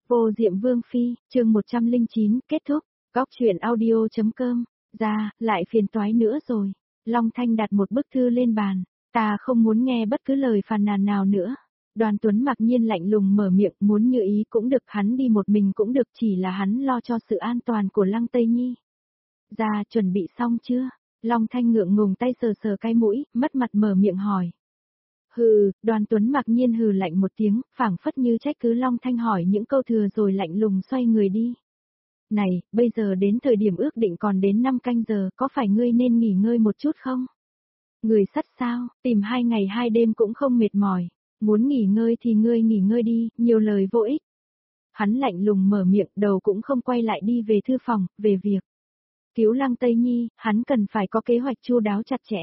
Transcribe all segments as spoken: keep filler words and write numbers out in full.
Vô Diệm Vương Phi, chương một trăm lẻ chín, kết thúc. Góc truyện audio.com, ra, lại phiền toái nữa rồi. Long Thanh đặt một bức thư lên bàn, ta không muốn nghe bất cứ lời phàn nàn nào nữa. Đoàn Tuấn mặc nhiên lạnh lùng mở miệng, muốn như ý cũng được, hắn đi một mình cũng được, chỉ là hắn lo cho sự an toàn của Lăng Tây Nhi. Ra, chuẩn bị xong chưa? Long Thanh ngượng ngùng tay sờ sờ cái mũi, mất mặt mở miệng hỏi. Hừ, Đoàn Tuấn mặc nhiên hừ lạnh một tiếng, phảng phất như trách cứ Long Thanh hỏi những câu thừa rồi lạnh lùng xoay người đi. Này, bây giờ đến thời điểm ước định còn đến năm canh giờ, có phải ngươi nên nghỉ ngơi một chút không? Người sắt sao, tìm hai ngày hai đêm cũng không mệt mỏi, muốn nghỉ ngơi thì ngươi nghỉ ngơi đi, nhiều lời vô ích. Hắn lạnh lùng mở miệng, đầu cũng không quay lại đi về thư phòng, về việc cứu Lăng Tây Nhi, hắn cần phải có kế hoạch chu đáo chặt chẽ.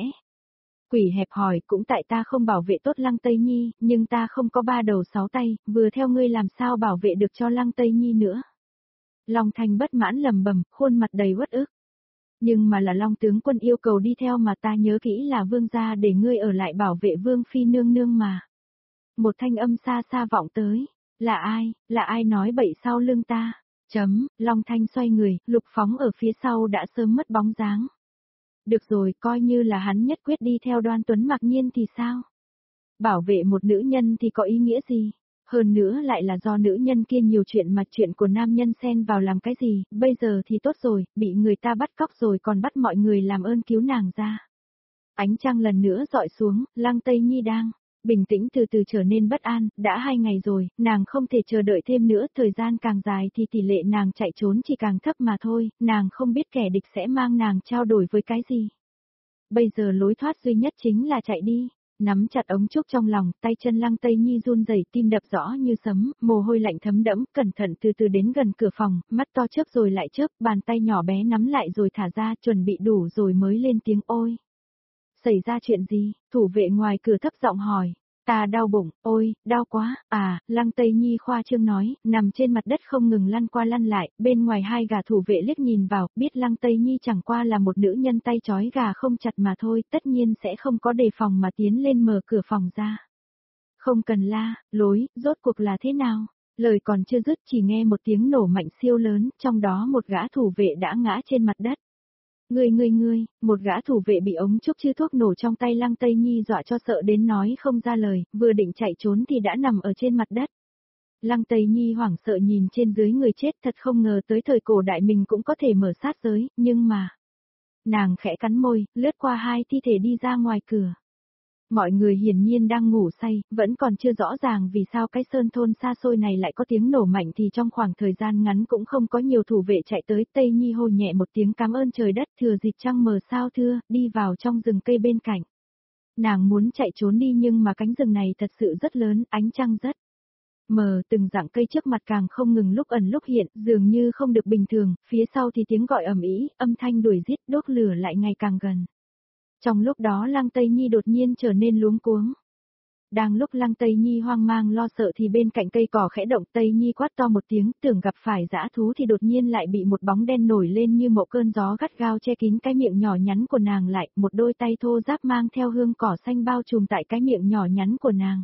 Quỷ hẹp hỏi, cũng tại ta không bảo vệ tốt Lăng Tây Nhi, nhưng ta không có ba đầu sáu tay, vừa theo ngươi làm sao bảo vệ được cho Lăng Tây Nhi nữa. Long Thanh bất mãn lầm bầm, khuôn mặt đầy uất ức. Nhưng mà là Long tướng quân yêu cầu đi theo mà ta nhớ kỹ là vương gia để ngươi ở lại bảo vệ vương phi nương nương mà. Một thanh âm xa xa vọng tới, là ai, là ai nói bậy sau lưng ta, chấm, Long Thanh xoay người, Lục Phóng ở phía sau đã sớm mất bóng dáng. Được rồi, coi như là hắn nhất quyết đi theo Đoan Tuấn mặc nhiên thì sao? Bảo vệ một nữ nhân thì có ý nghĩa gì? Hơn nữa lại là do nữ nhân kia nhiều chuyện mà chuyện của nam nhân xen vào làm cái gì, bây giờ thì tốt rồi, bị người ta bắt cóc rồi còn bắt mọi người làm ơn cứu nàng ra. Ánh trăng lần nữa dọi xuống, Lăng Tây Nhi đang bình tĩnh từ từ trở nên bất an, đã hai ngày rồi, nàng không thể chờ đợi thêm nữa, thời gian càng dài thì tỷ lệ nàng chạy trốn chỉ càng thấp mà thôi, nàng không biết kẻ địch sẽ mang nàng trao đổi với cái gì. Bây giờ lối thoát duy nhất chính là chạy đi. Nắm chặt ống trúc trong lòng, tay chân Lăng Tây Nhi run rẩy, tim đập rõ như sấm, mồ hôi lạnh thấm đẫm, cẩn thận từ từ đến gần cửa phòng, mắt to chớp rồi lại chớp, bàn tay nhỏ bé nắm lại rồi thả ra, chuẩn bị đủ rồi mới lên tiếng ôi. Xảy ra chuyện gì? Thủ vệ ngoài cửa thấp giọng hỏi. Ta đau bụng, ôi, đau quá, à, Lăng Tây Nhi khoa trương nói, nằm trên mặt đất không ngừng lăn qua lăn lại, bên ngoài hai gà thủ vệ liếc nhìn vào, biết Lăng Tây Nhi chẳng qua là một nữ nhân tay trói gà không chặt mà thôi, tất nhiên sẽ không có đề phòng mà tiến lên mở cửa phòng ra. Không cần la, lối, rốt cuộc là thế nào? Lời còn chưa dứt chỉ nghe một tiếng nổ mạnh siêu lớn, trong đó một gã thủ vệ đã ngã trên mặt đất. Ngươi ngươi ngươi, một gã thủ vệ bị ống trúc chư thuốc nổ trong tay Lăng Tây Nhi dọa cho sợ đến nói không ra lời, vừa định chạy trốn thì đã nằm ở trên mặt đất. Lăng Tây Nhi hoảng sợ nhìn trên dưới người chết, thật không ngờ tới thời cổ đại mình cũng có thể mở sát giới, nhưng mà... Nàng khẽ cắn môi, lướt qua hai thi thể đi ra ngoài cửa. Mọi người hiển nhiên đang ngủ say, vẫn còn chưa rõ ràng vì sao cái sơn thôn xa xôi này lại có tiếng nổ mạnh thì trong khoảng thời gian ngắn cũng không có nhiều thủ vệ chạy tới. Tây Nhi hô nhẹ một tiếng cảm ơn trời đất, thừa dịp trăng mờ sao thưa, đi vào trong rừng cây bên cạnh. Nàng muốn chạy trốn đi nhưng mà cánh rừng này thật sự rất lớn, ánh trăng rất mờ, từng dạng cây trước mặt càng không ngừng lúc ẩn lúc hiện, dường như không được bình thường, phía sau thì tiếng gọi ầm ĩ, âm thanh đuổi giết, đốt lửa lại ngày càng gần. Trong lúc đó Lăng Tây Nhi đột nhiên trở nên luống cuống. Đang lúc Lăng Tây Nhi hoang mang lo sợ thì bên cạnh cây cỏ khẽ động, Tây Nhi quát to một tiếng, tưởng gặp phải dã thú thì đột nhiên lại bị một bóng đen nổi lên như một cơn gió gắt gao che kín cái miệng nhỏ nhắn của nàng lại, một đôi tay thô ráp mang theo hương cỏ xanh bao trùm tại cái miệng nhỏ nhắn của nàng.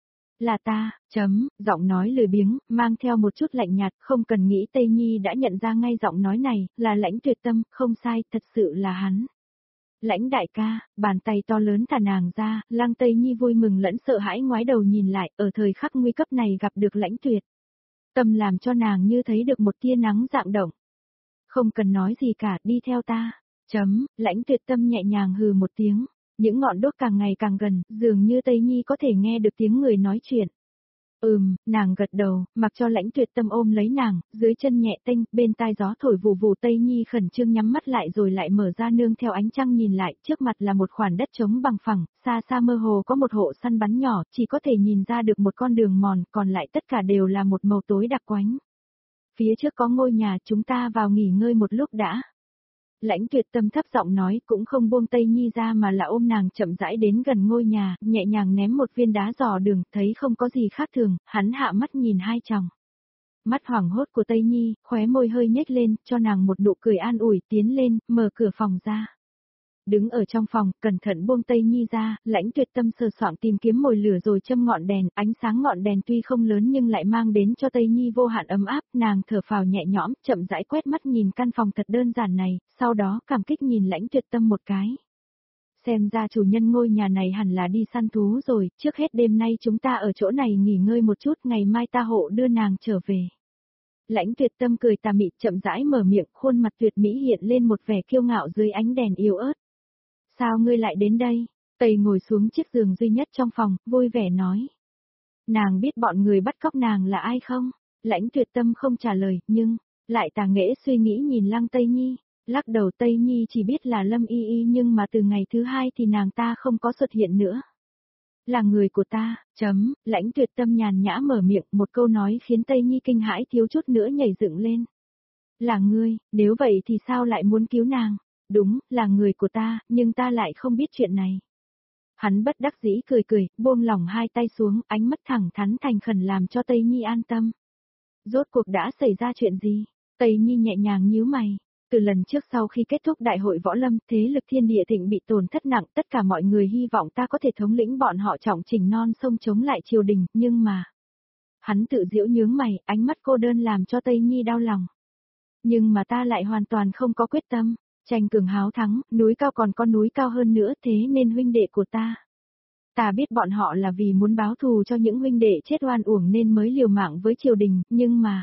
Là ta, chấm, giọng nói lười biếng, mang theo một chút lạnh nhạt, không cần nghĩ Tây Nhi đã nhận ra ngay giọng nói này, là Lãnh Tuyệt Tâm, không sai, thật sự là hắn. Lãnh đại ca, bàn tay to lớn thả nàng ra, Lăng Tây Nhi vui mừng lẫn sợ hãi ngoái đầu nhìn lại, ở thời khắc nguy cấp này gặp được Lãnh Tuyệt Tâm làm cho nàng như thấy được một tia nắng rạng động. Không cần nói gì cả, đi theo ta. Chấm, Lãnh Tuyệt Tâm nhẹ nhàng hừ một tiếng, những ngọn đốt càng ngày càng gần, dường như Tây Nhi có thể nghe được tiếng người nói chuyện. Ừm, nàng gật đầu, mặc cho Lãnh Tuyệt Tâm ôm lấy nàng, dưới chân nhẹ tênh, bên tai gió thổi vù vù. Tây Nhi khẩn trương nhắm mắt lại rồi lại mở ra nương theo ánh trăng nhìn lại, trước mặt là một khoản đất trống bằng phẳng, xa xa mơ hồ có một hộ săn bắn nhỏ, chỉ có thể nhìn ra được một con đường mòn, còn lại tất cả đều là một màu tối đặc quánh. Phía trước có ngôi nhà, chúng ta vào nghỉ ngơi một lúc đã. Lãnh Tuyệt Tâm thấp giọng nói, cũng không buông Tây Nhi ra mà là ôm nàng chậm rãi đến gần ngôi nhà, nhẹ nhàng ném một viên đá dò đường, thấy không có gì khác thường, hắn hạ mắt nhìn hai chồng. Mắt hoảng hốt của Tây Nhi, khóe môi hơi nhếch lên, cho nàng một nụ cười an ủi, tiến lên, mở cửa phòng ra. Đứng ở trong phòng, cẩn thận buông Tây Nhi ra, Lãnh Tuyệt Tâm sờ soạng tìm kiếm mồi lửa rồi châm ngọn đèn, ánh sáng ngọn đèn tuy không lớn nhưng lại mang đến cho Tây Nhi vô hạn ấm áp, nàng thở phào nhẹ nhõm, chậm rãi quét mắt nhìn căn phòng thật đơn giản này, sau đó cảm kích nhìn Lãnh Tuyệt Tâm một cái. Xem ra chủ nhân ngôi nhà này hẳn là đi săn thú rồi, trước hết đêm nay chúng ta ở chỗ này nghỉ ngơi một chút, ngày mai ta hộ đưa nàng trở về. Lãnh Tuyệt Tâm cười tà mị chậm rãi mở miệng, khuôn mặt tuyệt mỹ hiện lên một vẻ kiêu ngạo dưới ánh đèn yếu ớt. Sao ngươi lại đến đây? Tây ngồi xuống chiếc giường duy nhất trong phòng, vui vẻ nói. Nàng biết bọn người bắt cóc nàng là ai không? Lãnh Tuyệt Tâm không trả lời, nhưng, lại tà nghệ suy nghĩ nhìn Lăng Tây Nhi. Lắc đầu Tây Nhi chỉ biết là Lâm Y Y nhưng mà từ ngày thứ hai thì nàng ta không có xuất hiện nữa. Là người của ta, chấm, Lãnh Tuyệt Tâm nhàn nhã mở miệng, một câu nói khiến Tây Nhi kinh hãi thiếu chút nữa nhảy dựng lên. Là ngươi, nếu vậy thì sao lại muốn cứu nàng? Đúng, là người của ta, nhưng ta lại không biết chuyện này. Hắn bất đắc dĩ cười cười, buông lỏng hai tay xuống, ánh mắt thẳng thắn thành khẩn làm cho Tây Nhi an tâm. Rốt cuộc đã xảy ra chuyện gì? Tây Nhi nhẹ nhàng nhíu mày. Từ lần trước sau khi kết thúc đại hội võ lâm, thế lực Thiên Địa Thịnh bị tổn thất nặng, tất cả mọi người hy vọng ta có thể thống lĩnh bọn họ trọng chỉnh non sông chống lại triều đình, nhưng mà... Hắn tự giễu nhướng mày, ánh mắt cô đơn làm cho Tây Nhi đau lòng. Nhưng mà ta lại hoàn toàn không có quyết tâm, tranh cường háo thắng, núi cao còn có núi cao hơn nữa thế nên huynh đệ của ta. Ta biết bọn họ là vì muốn báo thù cho những huynh đệ chết oan uổng nên mới liều mạng với triều đình, nhưng mà...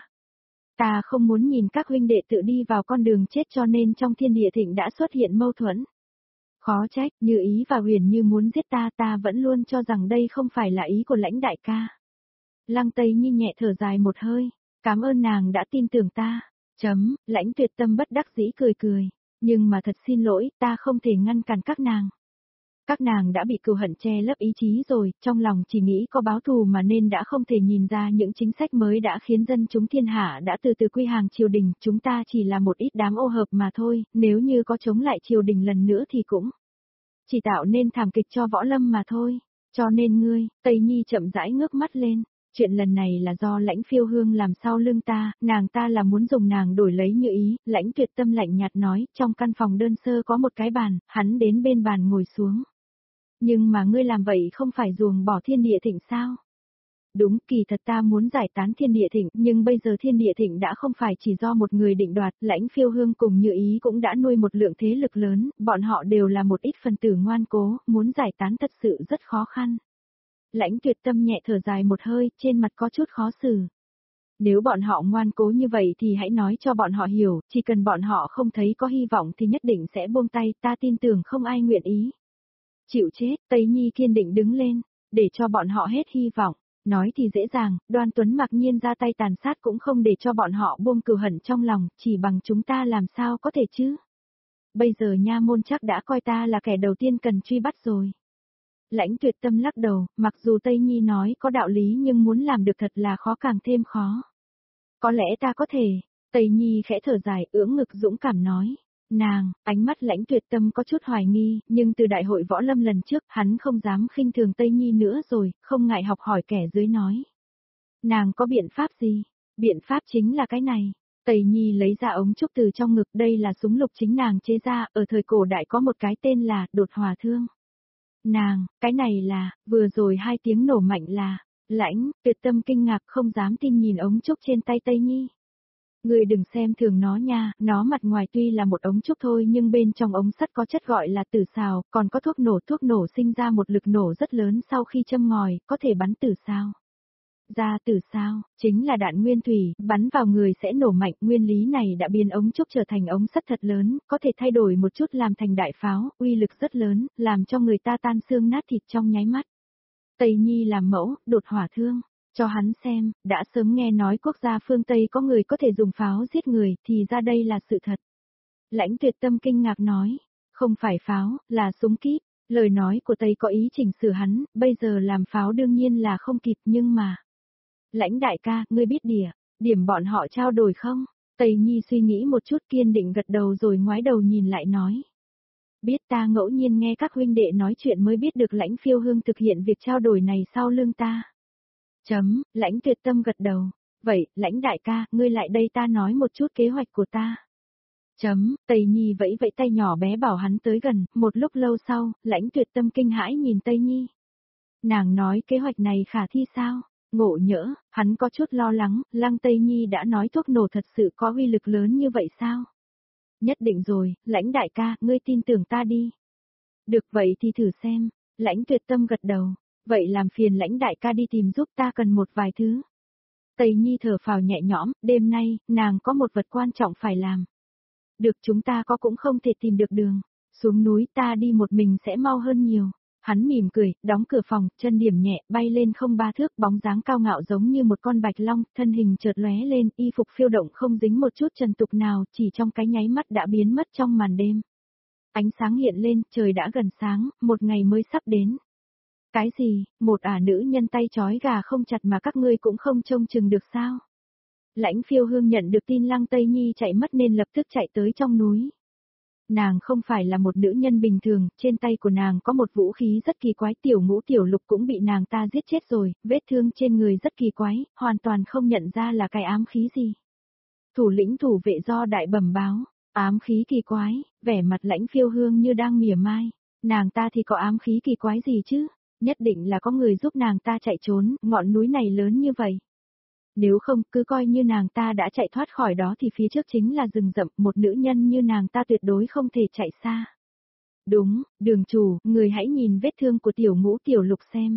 Ta không muốn nhìn các huynh đệ tự đi vào con đường chết cho nên trong Thiên Địa Thịnh đã xuất hiện mâu thuẫn. Khó trách, Như Ý và Huyền Như muốn giết ta, ta vẫn luôn cho rằng đây không phải là ý của Lãnh đại ca. Lăng Tây Nhi nhẹ thở dài một hơi, cảm ơn nàng đã tin tưởng ta. Chấm, Lãnh Tuyệt Tâm bất đắc dĩ cười cười, nhưng mà thật xin lỗi, ta không thể ngăn cản các nàng. Các nàng đã bị cừu hận che lấp ý chí rồi, trong lòng chỉ nghĩ có báo thù mà nên đã không thể nhìn ra những chính sách mới đã khiến dân chúng thiên hạ đã từ từ quy hàng triều đình, chúng ta chỉ là một ít đám ô hợp mà thôi, nếu như có chống lại triều đình lần nữa thì cũng chỉ tạo nên thảm kịch cho võ lâm mà thôi. Cho nên ngươi, Tây Nhi chậm rãi ngước mắt lên, chuyện lần này là do Lãnh Phiêu Hương làm sau lưng ta, nàng ta là muốn dùng nàng đổi lấy Như Ý. Lãnh Tuyệt Tâm lạnh nhạt nói, trong căn phòng đơn sơ có một cái bàn, hắn đến bên bàn ngồi xuống. Nhưng mà ngươi làm vậy không phải ruồng bỏ Thiên Địa Thịnh sao? Đúng, kỳ thật ta muốn giải tán Thiên Địa Thịnh, nhưng bây giờ Thiên Địa Thịnh đã không phải chỉ do một người định đoạt, Lãnh Phiêu Hương cùng Như Ý cũng đã nuôi một lượng thế lực lớn, bọn họ đều là một ít phần tử ngoan cố, muốn giải tán thật sự rất khó khăn. Lãnh Tuyệt Tâm nhẹ thở dài một hơi, trên mặt có chút khó xử. Nếu bọn họ ngoan cố như vậy thì hãy nói cho bọn họ hiểu, chỉ cần bọn họ không thấy có hy vọng thì nhất định sẽ buông tay, ta tin tưởng không ai nguyện ý. Chịu chết, Tây Nhi kiên định đứng lên, để cho bọn họ hết hy vọng. Nói thì dễ dàng, Đoan Tuấn mặc nhiên ra tay tàn sát cũng không để cho bọn họ buông cừu hận trong lòng, chỉ bằng chúng ta làm sao có thể chứ. Bây giờ nha môn chắc đã coi ta là kẻ đầu tiên cần truy bắt rồi. Lãnh Tuyệt Tâm lắc đầu, mặc dù Tây Nhi nói có đạo lý nhưng muốn làm được thật là khó càng thêm khó. Có lẽ ta có thể, Tây Nhi khẽ thở dài, ưỡng ngực dũng cảm nói. Nàng, ánh mắt Lãnh Tuyệt Tâm có chút hoài nghi, nhưng từ đại hội võ lâm lần trước, hắn không dám khinh thường Tây Nhi nữa rồi, không ngại học hỏi kẻ dưới nói. Nàng có biện pháp gì? Biện pháp chính là cái này. Tây Nhi lấy ra ống trúc từ trong ngực, đây là súng lục chính nàng chế ra, ở thời cổ đại có một cái tên là đột hỏa thương. Nàng, cái này là, vừa rồi hai tiếng nổ mạnh là, Lãnh Tuyệt Tâm kinh ngạc không dám tin nhìn ống trúc trên tay Tây Nhi. Ngươi đừng xem thường nó nha, nó mặt ngoài tuy là một ống trúc thôi nhưng bên trong ống sắt có chất gọi là tử xào, còn có thuốc nổ, thuốc nổ sinh ra một lực nổ rất lớn sau khi châm ngòi, có thể bắn tử sao. Ra tử sao, chính là đạn nguyên thủy, bắn vào người sẽ nổ mạnh, nguyên lý này đã biến ống trúc trở thành ống sắt thật lớn, có thể thay đổi một chút làm thành đại pháo, uy lực rất lớn, làm cho người ta tan xương nát thịt trong nháy mắt. Tây Nhi làm mẫu, đột hỏa thương. Cho hắn xem, đã sớm nghe nói quốc gia phương Tây có người có thể dùng pháo giết người, thì ra đây là sự thật. Lãnh Tuyệt Tâm kinh ngạc nói, không phải pháo, là súng kíp. Lời nói của Tây có ý chỉnh sửa hắn, bây giờ làm pháo đương nhiên là không kịp nhưng mà... Lãnh đại ca, ngươi biết đỉa, điểm bọn họ trao đổi không? Tây Nhi suy nghĩ một chút kiên định gật đầu rồi ngoái đầu nhìn lại nói. Biết ta ngẫu nhiên nghe các huynh đệ nói chuyện mới biết được Lãnh Phiêu Hương thực hiện việc trao đổi này sau lưng ta. Chấm, Lãnh Tuyệt Tâm gật đầu. Vậy, Lãnh đại ca, ngươi lại đây ta nói một chút kế hoạch của ta. Chấm, Tây Nhi vẫy vẫy tay nhỏ bé bảo hắn tới gần, một lúc lâu sau, Lãnh Tuyệt Tâm kinh hãi nhìn Tây Nhi. Nàng nói kế hoạch này khả thi sao? Ngộ nhỡ, hắn có chút lo lắng, Lăng Tây Nhi đã nói thuốc nổ thật sự có uy lực lớn như vậy sao? Nhất định rồi, Lãnh đại ca, ngươi tin tưởng ta đi. Được vậy thì thử xem, Lãnh Tuyệt Tâm gật đầu, vậy làm phiền Lãnh đại ca đi tìm giúp ta cần một vài thứ. Tây Nhi thở phào nhẹ nhõm, đêm nay, nàng có một vật quan trọng phải làm. Được chúng ta có cũng không thể tìm được đường, xuống núi ta đi một mình sẽ mau hơn nhiều. Hắn mỉm cười, đóng cửa phòng, chân điểm nhẹ, bay lên không ba thước, bóng dáng cao ngạo giống như một con bạch long, thân hình chợt lóe lên, y phục phiêu động không dính một chút trần tục nào, chỉ trong cái nháy mắt đã biến mất trong màn đêm. Ánh sáng hiện lên, trời đã gần sáng, một ngày mới sắp đến. Cái gì, một ả nữ nhân tay trói gà không chặt mà các ngươi cũng không trông chừng được sao? Lãnh Phiêu Hương nhận được tin Lăng Tây Nhi chạy mất nên lập tức chạy tới trong núi. Nàng không phải là một nữ nhân bình thường, trên tay của nàng có một vũ khí rất kỳ quái, tiểu ngũ tiểu lục cũng bị nàng ta giết chết rồi, vết thương trên người rất kỳ quái, hoàn toàn không nhận ra là cái ám khí gì. Thủ lĩnh thủ vệ Do Đại bẩm báo, ám khí kỳ quái, vẻ mặt Lãnh Phiêu Hương như đang mỉa mai, nàng ta thì có ám khí kỳ quái gì chứ, nhất định là có người giúp nàng ta chạy trốn, ngọn núi này lớn như vậy. Nếu không, cứ coi như nàng ta đã chạy thoát khỏi đó thì phía trước chính là rừng rậm, một nữ nhân như nàng ta tuyệt đối không thể chạy xa. Đúng, đường chủ, người hãy nhìn vết thương của tiểu ngũ tiểu lục xem.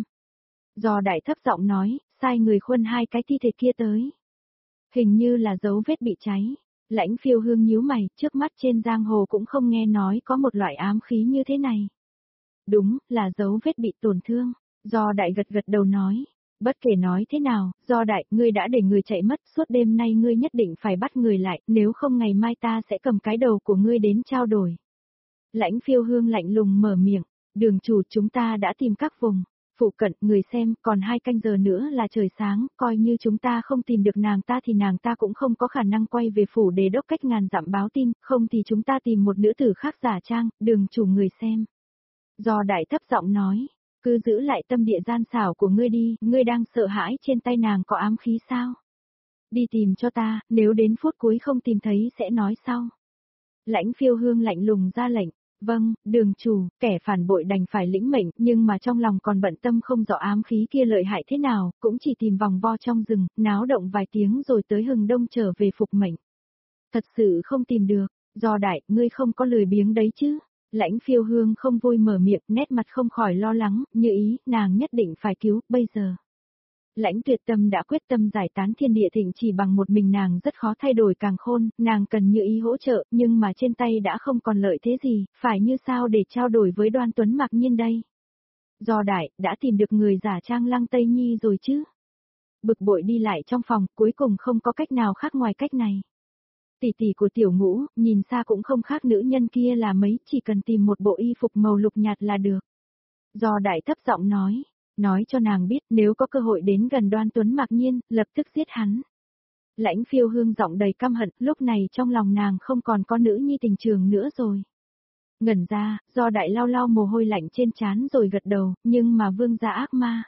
Do Đại thấp giọng nói, sai người khuân hai cái thi thể kia tới. Hình như là dấu vết bị cháy. Lãnh Phiêu Hương nhíu mày, trước mắt trên giang hồ cũng không nghe nói có một loại ám khí như thế này. Đúng, là dấu vết bị tổn thương. Do Đại gật gật đầu nói. Bất kể nói thế nào, Do Đại, ngươi đã để người chạy mất, suốt đêm nay ngươi nhất định phải bắt người lại, nếu không ngày mai ta sẽ cầm cái đầu của ngươi đến trao đổi. Lãnh Phiêu Hương lạnh lùng mở miệng, đường chủ chúng ta đã tìm các vùng, phụ cận, người xem, còn hai canh giờ nữa là trời sáng, coi như chúng ta không tìm được nàng ta thì nàng ta cũng không có khả năng quay về phủ Đế Đốc cách ngàn dặm báo tin, không thì chúng ta tìm một nữ tử khác giả trang, đường chủ người xem. Do Đại thấp giọng nói. Cứ giữ lại tâm địa gian xảo của ngươi đi, ngươi đang sợ hãi trên tay nàng có ám khí sao? Đi tìm cho ta, nếu đến phút cuối không tìm thấy sẽ nói sau. Lãnh Phiêu Hương lạnh lùng ra lệnh, vâng, đường chủ, kẻ phản bội đành phải lĩnh mệnh, nhưng mà trong lòng còn bận tâm không rõ ám khí kia lợi hại thế nào, cũng chỉ tìm vòng vo trong rừng, náo động vài tiếng rồi tới Hừng Đông trở về phục mệnh. Thật sự không tìm được, Do Đại, ngươi không có lười biếng đấy chứ? Lãnh Phiêu Hương không vui mở miệng, nét mặt không khỏi lo lắng, như ý, nàng nhất định phải cứu, bây giờ. Lãnh Tuyệt Tâm đã quyết tâm giải tán thiên địa thịnh chỉ bằng một mình nàng rất khó thay đổi càng khôn, nàng cần như ý hỗ trợ, nhưng mà trên tay đã không còn lợi thế gì, phải như sao để trao đổi với Đoan Tuấn Mạc Nhiên đây. Do Đại, đã tìm được người giả trang Lăng Tây Nhi rồi chứ? Bực bội đi lại trong phòng, cuối cùng không có cách nào khác ngoài cách này. Tỷ tỷ của tiểu ngũ, nhìn xa cũng không khác nữ nhân kia là mấy, chỉ cần tìm một bộ y phục màu lục nhạt là được. Do Đại thấp giọng nói, nói cho nàng biết nếu có cơ hội đến gần Đoan Tuấn Mạc Nhiên, lập tức giết hắn. Lãnh Phiêu Hương giọng đầy căm hận, lúc này trong lòng nàng không còn có nữ nhi tình trường nữa rồi. Ngẩn ra, Do Đại lau lau mồ hôi lạnh trên trán rồi gật đầu, nhưng mà vương gia ác ma.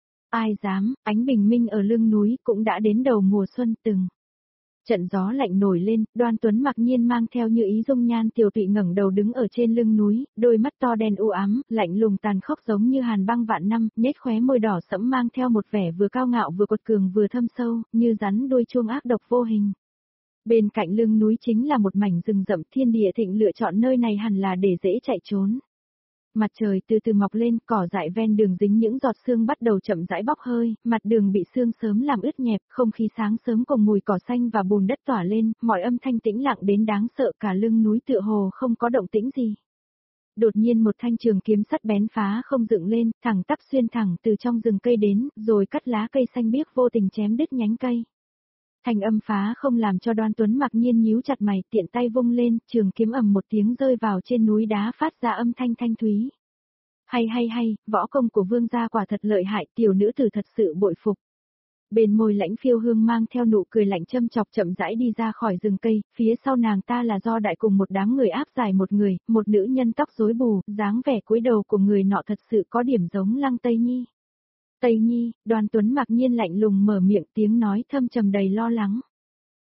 Ai dám, ánh bình minh ở lưng núi cũng đã đến đầu mùa xuân từng. Trận gió lạnh nổi lên, Đoan Tuấn Mặc Nhiên mang theo như ý dung nhan tiểu tụy ngẩng đầu đứng ở trên lưng núi, đôi mắt to đen u ám, lạnh lùng tàn khốc giống như hàn băng vạn năm, nhếch khóe môi đỏ sẫm mang theo một vẻ vừa cao ngạo vừa quật cường vừa thâm sâu, như rắn đuôi chuông ác độc vô hình. Bên cạnh lưng núi chính là một mảnh rừng rậm, thiên địa thịnh lựa chọn nơi này hẳn là để dễ chạy trốn. Mặt trời từ từ mọc lên, cỏ dại ven đường dính những giọt sương bắt đầu chậm rãi bốc hơi, mặt đường bị sương sớm làm ướt nhẹp, không khí sáng sớm cùng mùi cỏ xanh và bùn đất tỏa lên, mọi âm thanh tĩnh lặng đến đáng sợ, cả lưng núi tựa hồ không có động tĩnh gì. Đột nhiên một thanh trường kiếm sắt bén phá không dựng lên, thẳng tắp xuyên thẳng từ trong rừng cây đến, rồi cắt lá cây xanh biếc vô tình chém đứt nhánh cây. Thành âm phá không làm cho Đoan Tuấn Mặc Nhiên nhíu chặt mày, tiện tay vung lên, trường kiếm ầm một tiếng rơi vào trên núi đá phát ra âm thanh thanh thúy. Hay hay hay, võ công của vương gia quả thật lợi hại, tiểu nữ tử thật sự bội phục. Bên môi Lãnh Phiêu Hương mang theo nụ cười lạnh châm chọc chậm rãi đi ra khỏi rừng cây, phía sau nàng ta là Do Đại cùng một đám người áp giải một người, một nữ nhân tóc rối bù, dáng vẻ cúi đầu của người nọ thật sự có điểm giống Lăng Tây Nhi. Tây Nhi, Đoan Tuấn Mặc Nhiên lạnh lùng mở miệng, tiếng nói thâm trầm đầy lo lắng.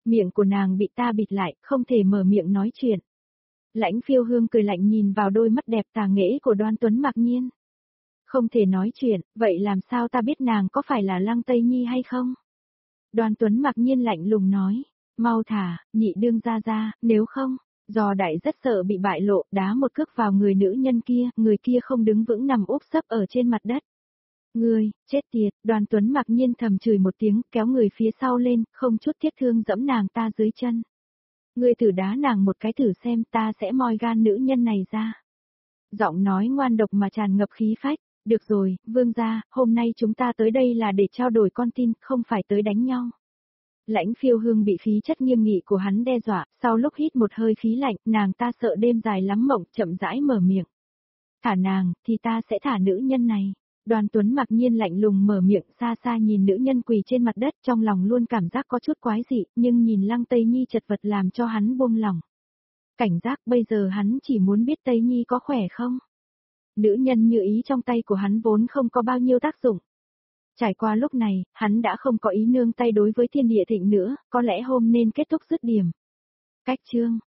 Miệng của nàng bị ta bịt lại, không thể mở miệng nói chuyện. Lãnh Phiêu Hương cười lạnh nhìn vào đôi mắt đẹp tà nghễ của Đoan Tuấn Mặc Nhiên. Không thể nói chuyện, vậy làm sao ta biết nàng có phải là Lăng Tây Nhi hay không? Đoan Tuấn Mặc Nhiên lạnh lùng nói, mau thả, nhị đương ra ra, nếu không, do đại rất sợ bị bại lộ, đá một cước vào người nữ nhân kia, người kia không đứng vững nằm úp sấp ở trên mặt đất. Ngươi, chết tiệt, Đoan Tuấn Mặc Nhiên thầm chửi một tiếng, kéo người phía sau lên, không chút tiếc thương dẫm nàng ta dưới chân. Ngươi thử đá nàng một cái thử xem, ta sẽ moi gan nữ nhân này ra. Giọng nói ngoan độc mà tràn ngập khí phách. Được rồi, vương gia, hôm nay chúng ta tới đây là để trao đổi con tin, không phải tới đánh nhau. Lãnh Phiêu Hương bị khí chất nghiêm nghị của hắn đe dọa, sau lúc hít một hơi khí lạnh, nàng ta sợ đêm dài lắm mộng, chậm rãi mở miệng. Thả nàng, thì ta sẽ thả nữ nhân này. Đoan Tuấn Mặc Nhiên lạnh lùng mở miệng, xa xa nhìn nữ nhân quỳ trên mặt đất, trong lòng luôn cảm giác có chút quái dị, nhưng nhìn Lăng Tây Nhi chật vật làm cho hắn buông lòng. Cảnh giác, bây giờ hắn chỉ muốn biết Tây Nhi có khỏe không. Nữ nhân như ý trong tay của hắn vốn không có bao nhiêu tác dụng. Trải qua lúc này, hắn đã không có ý nương tay đối với Thiên Địa Thịnh nữa, có lẽ hôm nên kết thúc dứt điểm. Cách chương